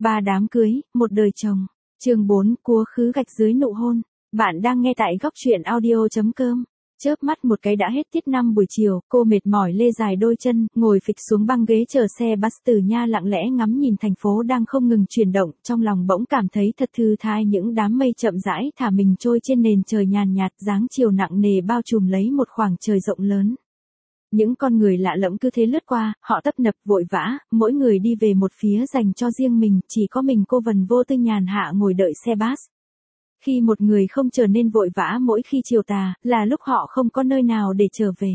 Ba đám cưới, một đời chồng. Chương 4, cúa khứ gạch dưới nụ hôn. Bạn đang nghe tại góc truyện audio.com. Chớp mắt một cái đã hết tiết năm buổi chiều, cô mệt mỏi lê dài đôi chân, ngồi phịch xuống băng ghế chờ xe bus từ nhà lặng lẽ ngắm nhìn thành phố đang không ngừng chuyển động, trong lòng bỗng cảm thấy thật thư thái những đám mây chậm rãi thả mình trôi trên nền trời nhàn nhạt, dáng chiều nặng nề bao trùm lấy một khoảng trời rộng lớn. Những con người lạ lẫm cứ thế lướt qua, họ tấp nập vội vã, mỗi người đi về một phía dành cho riêng mình, chỉ có mình cô vần vô tư nhàn hạ ngồi đợi xe bus. Khi một người không trở nên vội vã mỗi khi chiều tà, là lúc họ không có nơi nào để trở về.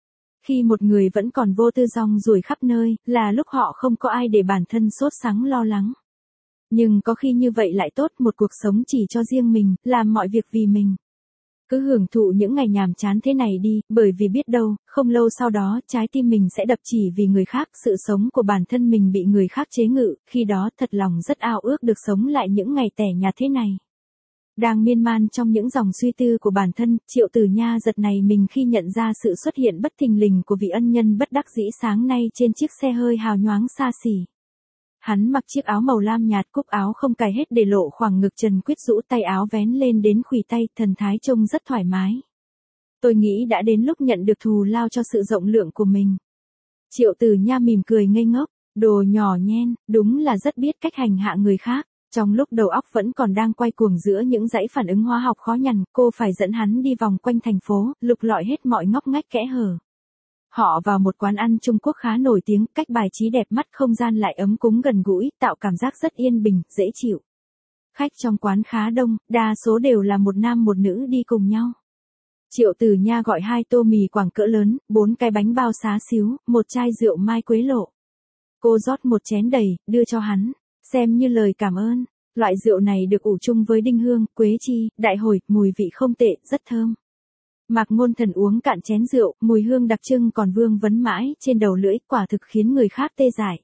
Khi một người vẫn còn vô tư rong ruổi khắp nơi, là lúc họ không có ai để bản thân sốt sắng lo lắng. Nhưng có khi như vậy lại tốt, một cuộc sống chỉ cho riêng mình, làm mọi việc vì mình. Cứ hưởng thụ những ngày nhàm chán thế này đi, bởi vì biết đâu, không lâu sau đó, trái tim mình sẽ đập chỉ vì người khác, sự sống của bản thân mình bị người khác chế ngự, khi đó thật lòng rất ao ước được sống lại những ngày tẻ nhạt thế này. Đang miên man trong những dòng suy tư của bản thân, Triệu Tử Nha giật này mình khi nhận ra sự xuất hiện bất thình lình của vị ân nhân bất đắc dĩ sáng nay trên chiếc xe hơi hào nhoáng xa xỉ. Hắn mặc chiếc áo màu lam nhạt, cúc áo không cài hết để lộ khoảng ngực trần quyết, rũ tay áo vén lên đến khuỷu tay, thần thái trông rất thoải mái. Tôi nghĩ đã đến lúc nhận được thù lao cho sự rộng lượng của mình. Triệu Tử Nha mỉm cười ngây ngốc, đồ nhỏ nhen, đúng là rất biết cách hành hạ người khác. Trong lúc đầu óc vẫn còn đang quay cuồng giữa những dãy phản ứng hóa học khó nhằn, cô phải dẫn hắn đi vòng quanh thành phố, lục lọi hết mọi ngóc ngách kẽ hở. Họ vào một quán ăn Trung Quốc khá nổi tiếng, cách bài trí đẹp mắt, không gian lại ấm cúng gần gũi, tạo cảm giác rất yên bình, dễ chịu. Khách trong quán khá đông, đa số đều là một nam một nữ đi cùng nhau. Triệu Tử Nha gọi 2 tô mì Quảng cỡ lớn, 4 cái bánh bao xá xíu, một chai rượu mai quế lộ. Cô rót một chén đầy, đưa cho hắn, xem như lời cảm ơn. Loại rượu này được ủ chung với đinh hương, quế chi, đại hồi, mùi vị không tệ, rất thơm. Mạc Ngôn Thần uống cạn chén rượu, mùi hương đặc trưng còn vương vấn mãi trên đầu lưỡi, quả thực khiến người khác tê dại.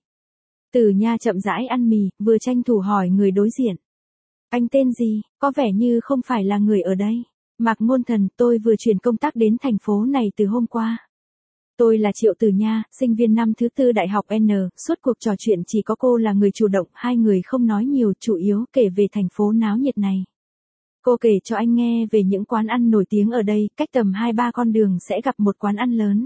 Tử Nha chậm rãi ăn mì, vừa tranh thủ hỏi người đối diện. Anh tên gì, có vẻ như không phải là người ở đây. Mạc Ngôn Thần, tôi vừa chuyển công tác đến thành phố này từ hôm qua. Tôi là Triệu Tử Nha, sinh viên năm thứ 4 Đại học N, suốt cuộc trò chuyện chỉ có cô là người chủ động, hai người không nói nhiều, chủ yếu kể về thành phố náo nhiệt này. Cô kể cho anh nghe về những quán ăn nổi tiếng ở đây, cách tầm 2-3 con đường sẽ gặp một quán ăn lớn.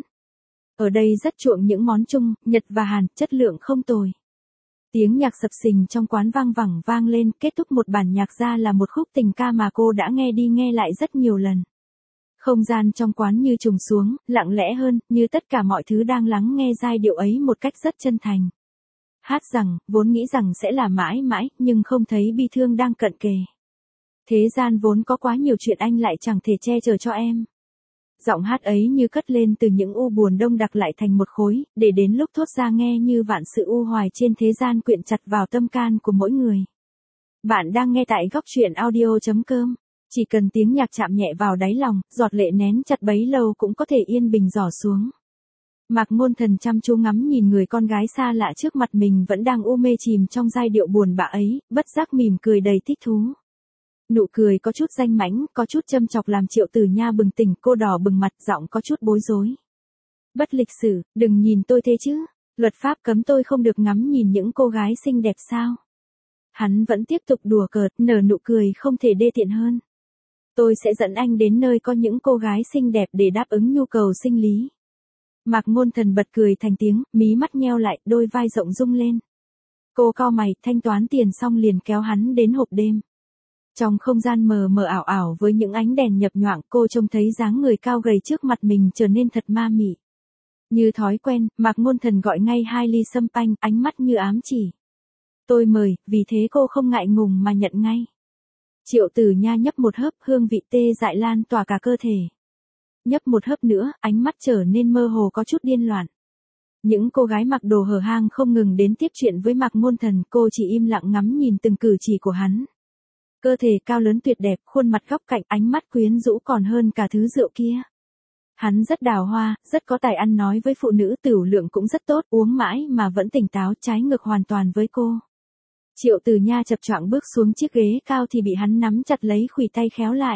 Ở đây rất chuộng những món Trung, Nhật và Hàn, chất lượng không tồi. Tiếng nhạc sập sình trong quán vang lên, kết thúc một bản nhạc ra là một khúc tình ca mà cô đã nghe đi nghe lại rất nhiều lần. Không gian trong quán như trùng xuống, lặng lẽ hơn, như tất cả mọi thứ đang lắng nghe giai điệu ấy một cách rất chân thành. Hát rằng, vốn nghĩ rằng sẽ là mãi mãi, nhưng không thấy bi thương đang cận kề. Thế gian vốn có quá nhiều chuyện anh lại chẳng thể che chở cho em. Giọng hát ấy như cất lên từ những u buồn đông đặc lại thành một khối, để đến lúc thốt ra nghe như vạn sự u hoài trên thế gian quyện chặt vào tâm can của mỗi người. Bạn đang nghe tại góc truyện audio.com. Chỉ cần tiếng nhạc chạm nhẹ vào đáy lòng, giọt lệ nén chặt bấy lâu cũng có thể yên bình rỏ xuống. Mạc Ngôn Thần chăm chú ngắm nhìn người con gái xa lạ trước mặt mình vẫn đang u mê chìm trong giai điệu buồn bã ấy, bất giác mỉm cười đầy thích thú. Nụ cười có chút danh mãnh, có chút châm chọc làm Triệu Tử Nha bừng tỉnh, cô đỏ bừng mặt, giọng có chút bối rối. Bất lịch sử, đừng nhìn tôi thế chứ, luật pháp cấm tôi không được ngắm nhìn những cô gái xinh đẹp sao? Hắn vẫn tiếp tục đùa cợt, nở nụ cười không thể đê tiện hơn. Tôi sẽ dẫn anh đến nơi có những cô gái xinh đẹp để đáp ứng nhu cầu sinh lý. Mạc Ngôn Thần bật cười thành tiếng, mí mắt nheo lại, đôi vai rộng rung lên. Cô cau mày, thanh toán tiền xong liền kéo hắn đến hộp đêm. Trong không gian mờ mờ ảo ảo với những ánh đèn nhập nhoạng, cô trông thấy dáng người cao gầy trước mặt mình trở nên thật ma mị. Như thói quen, Mạc Ngôn Thần gọi ngay 2 ly sâm panh, ánh mắt như ám chỉ. Tôi mời, vì thế cô không ngại ngùng mà nhận ngay. Triệu Tử Nha nhấp một hớp, hương vị tê dại lan tỏa cả cơ thể. Nhấp một hớp nữa, ánh mắt trở nên mơ hồ có chút điên loạn. Những cô gái mặc đồ hở hang không ngừng đến tiếp chuyện với Mạc Ngôn Thần, cô chỉ im lặng ngắm nhìn từng cử chỉ của hắn. Cơ thể cao lớn tuyệt đẹp, khuôn mặt góc cạnh, ánh mắt quyến rũ còn hơn cả thứ rượu kia. Hắn rất đào hoa, rất có tài ăn nói với phụ nữ, tửu lượng cũng rất tốt, uống mãi mà vẫn tỉnh táo, trái ngược hoàn toàn với cô. Triệu Tử Nha chập choạng bước xuống chiếc ghế cao thì bị hắn nắm chặt lấy khuỷu tay khéo lại.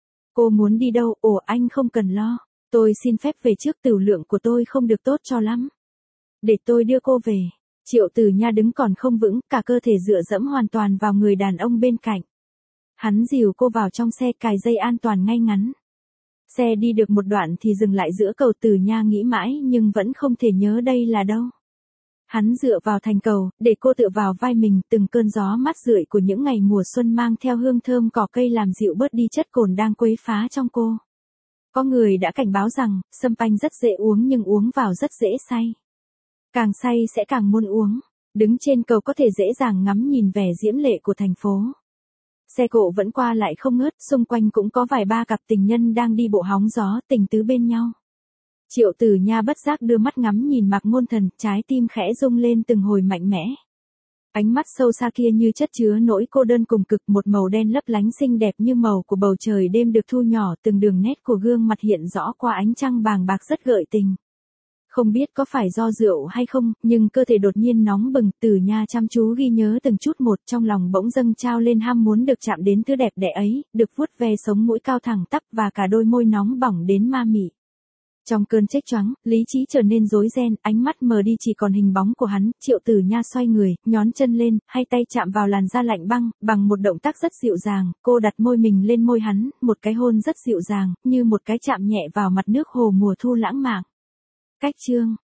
Cô muốn đi đâu? Ồ, anh không cần lo. Tôi xin phép về trước, tửu lượng của tôi không được tốt cho lắm. Để tôi đưa cô về. Triệu Tử Nha đứng còn không vững, cả cơ thể dựa dẫm hoàn toàn vào người đàn ông bên cạnh. Hắn dìu cô vào trong xe, cài dây an toàn ngay ngắn. Xe đi được một đoạn thì dừng lại giữa cầu. Tử Nha nghĩ mãi nhưng vẫn không thể nhớ đây là đâu. Hắn dựa vào thành cầu, để cô tựa vào vai mình, từng cơn gió mát rượi của những ngày mùa xuân mang theo hương thơm cỏ cây làm dịu bớt đi chất cồn đang quấy phá trong cô. Có người đã cảnh báo rằng, sâm panh rất dễ uống nhưng uống vào rất dễ say. Càng say sẽ càng muốn uống. Đứng trên cầu có thể dễ dàng ngắm nhìn vẻ diễm lệ của thành phố. Xe cộ vẫn qua lại không ngớt, xung quanh cũng có vài ba cặp tình nhân đang đi bộ hóng gió, tình tứ bên nhau. Triệu Tử Nha bất giác đưa mắt ngắm nhìn Mạc Ngôn Thần, trái tim khẽ rung lên từng hồi mạnh mẽ. Ánh mắt sâu xa kia như chất chứa nỗi cô đơn cùng cực, một màu đen lấp lánh xinh đẹp như màu của bầu trời đêm được thu nhỏ, từng đường nét của gương mặt hiện rõ qua ánh trăng bàng bạc rất gợi tình. Không biết có phải do rượu hay không, nhưng cơ thể đột nhiên nóng bừng. Tử Nha chăm chú ghi nhớ từng chút một, trong lòng bỗng dâng trao lên ham muốn được chạm đến thứ đẹp đẽ ấy, được vuốt ve sống mũi cao thẳng tắp và cả đôi môi nóng bỏng đến ma mị. Trong cơn chếch choáng, lý trí trở nên rối ren, ánh mắt mờ đi chỉ còn hình bóng của hắn. Triệu Tử Nha xoay người, nhón chân lên, hai tay chạm vào làn da lạnh băng, bằng một động tác rất dịu dàng, cô đặt môi mình lên môi hắn, một cái hôn rất dịu dàng, như một cái chạm nhẹ vào mặt nước hồ mùa thu lãng mạn. Cách chương